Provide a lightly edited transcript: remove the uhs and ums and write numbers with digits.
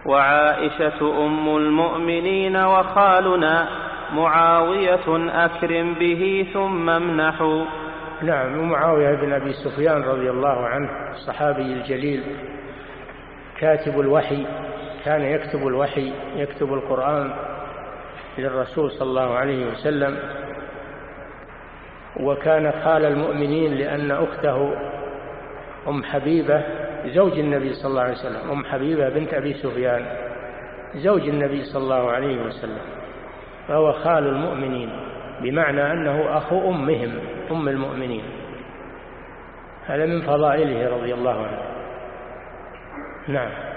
وعائشة أم المؤمنين وخالنا معاوية أكرم به ثم امنحوا. نعم، ومعاوية بن أبي سفيان رضي الله عنه الصحابي الجليل كاتب الوحي، كان يكتب الوحي، يكتب القرآن للرسول صلى الله عليه وسلم، وكان خال المؤمنين لأن أخته أم حبيبة زوج النبي صلى الله عليه وسلم، أم حبيبة بنت أبي سفيان زوج النبي صلى الله عليه وسلم، فهو خال المؤمنين بمعنى أنه أخو أمهم أم المؤمنين. هذا من فضائله رضي الله عنه. نعم.